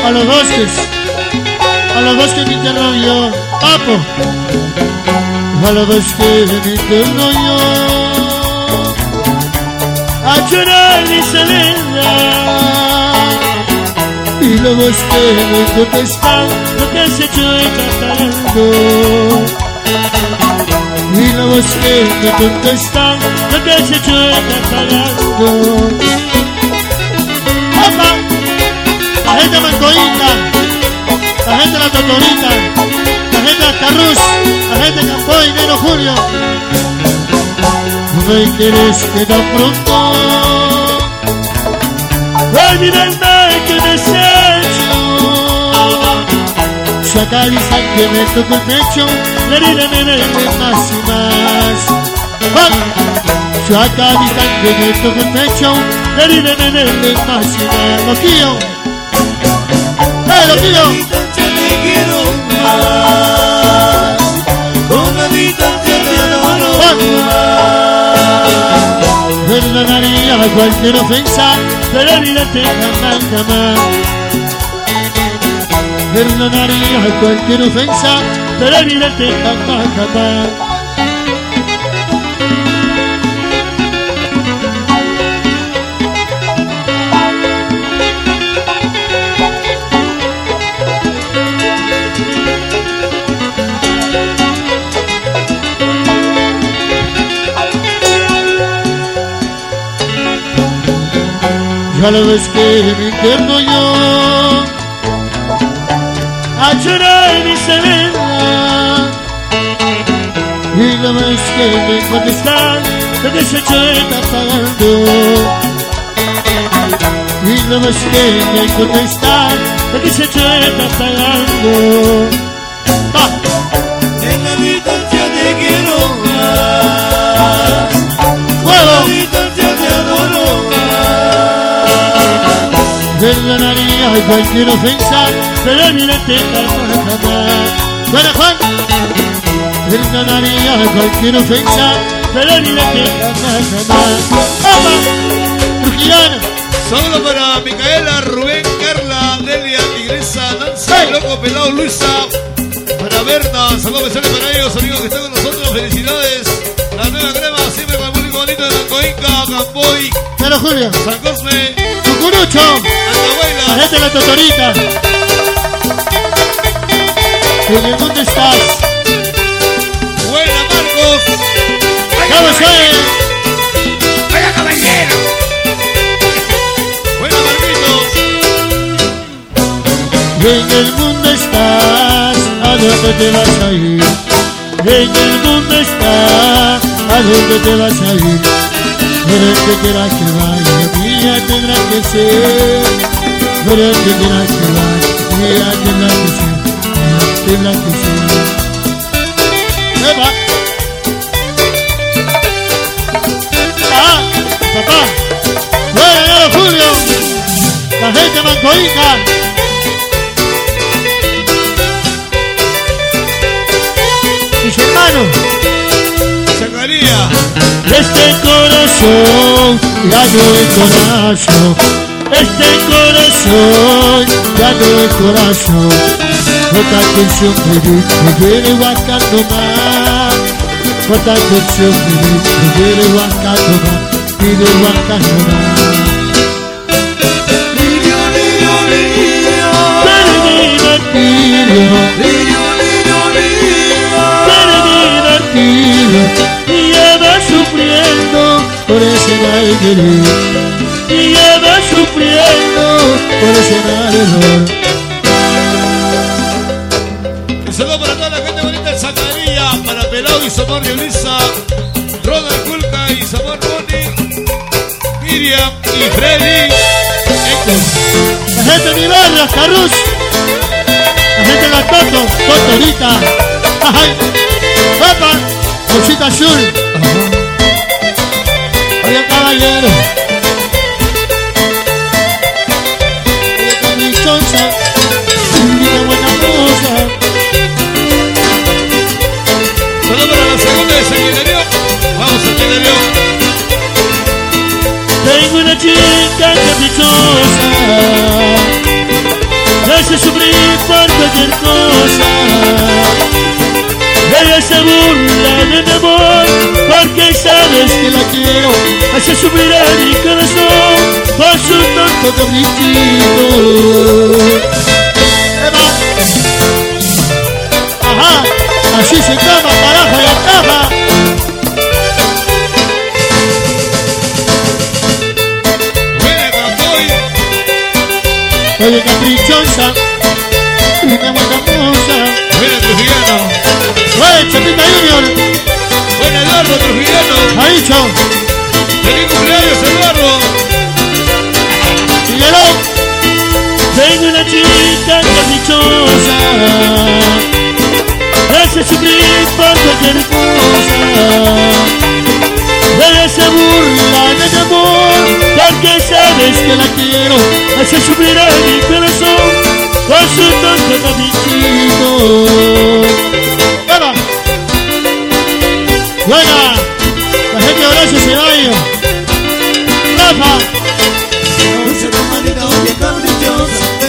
a los bosques me interno yo, papo, a los bosques me interno yo, a llorar mi salida, y los bosques me contestan lo que has hecho tratando, y los bosques me contestan lo que has hecho tratando. ¡Opa! La gente mancoíta, la gente de la Totorita, la gente de Carrus, la gente de Campoy, Nero Julio. No me quieres que tan pronto olvida el mal que me has hecho. Saca mi sangre, me toco el pecho, la herida me duele más y más. Saca mi sangre, me toco el pecho, la herida me duele más y más. Loquillo, Loquillo. Te quiero más, con la distancia te adoro más. Perdonaría cualquier ofensa, pero olvídate jamás, jamás. Perdonaría cualquier ofensa, pero olvídate jamás, jamás. Ya lo ves que me interno yo a llorar mi soledad, y lo ves que me contestan lo que se hecho está pagando, y lo ves que me contestan lo que se hecho está pagando. En la distancia te quiero más, ¡Fuego! en la distancia te adoro más. Perdonaría cualquier ofensa, pero olvídate jamás, jamás. Bueno, Juan. Perdonaría cualquier ofensa, pero olvídate jamás, jamás. ¡Opa! Trujillano. Saludo para Micaela, Rubén, Carla, Delia, Tigresa, Nancy, Loco, Pelado, Luisa. Para Berta, saludos especiales para ellos, amigos que están con nosotros. Felicidades. La nueva crema, siempre con el público bonito de Mancoinca, Campoy, Nero Julio. San Cosme, Cucurucho. La Andahuayla. gente de la Totorita. ¿Dónde estás? Buena, Marcos. ¡Vamos, Joel! ¡Vaya caballero! Buena, Marquitos. En el mundo estás, ¿a dónde te vas a ir? En el mundo estás, ¿a dónde te vas a ir? Pero el que quiera que vaya, mía tendrá que ser. Pero el que quiera que vaya, mía tendrá que ser. Mía tendrá que ser. ¡Eva! ¡Ah! ¡Papá! ¡Buena, Nero Julio! ¡La gente mancoína! Mis hermanos, Zacarías. este corazón ya no es corazón, este corazón ya no es corazón. Otra canción me viene guacando más, otra canción me viene guacando más, viene guacando más. Niño, niño, niño, Perdido el tiro, niño, niño, niño. perdido, y ya va sufriendo por ese mal querer, y ya va sufriendo por ese mal error. Un saludo para toda la gente bonita de Zacarías, para Pelao y Samar de Luisa, Ronald Culca y Samar Boni, Miriam y Freddy. La gente de mi barrio, Carrus, la gente de la Totorita, ay, ¡opa! Bolsita azul. Oye, caballero. Oye, caprichosa. Mira, buena cosa. Saludos para la segunda de San Hilario. Vamos a San Hilario. Tengo una chica caprichosa. Es por cualquier cosa. Ella se burla de mi amor porque sabes que la quiero. Hace subir a mi corazón por su tonto caprichito. Ajá, así se toma, carajo, y ataja. Oye, caprichosa, una buena musa. Buena Trujillano. Oye, Chapita Junior. Buena Eduardo Trujillano. Ahí, chao. Feliz cumpleaños, Eduardo. Síguelo. Tengo una chica caprichosa. Hace sufrir por cualquier cosa. Ella se burla de mi amor porque sabes que la quiero. Hace sufrir a mi corazón con su tonto caprichito. ¡Vamos! ¡Buena! La gente de Horacio se vaya. ¡Rafa! Dulce tu manera, oye caprichosa, te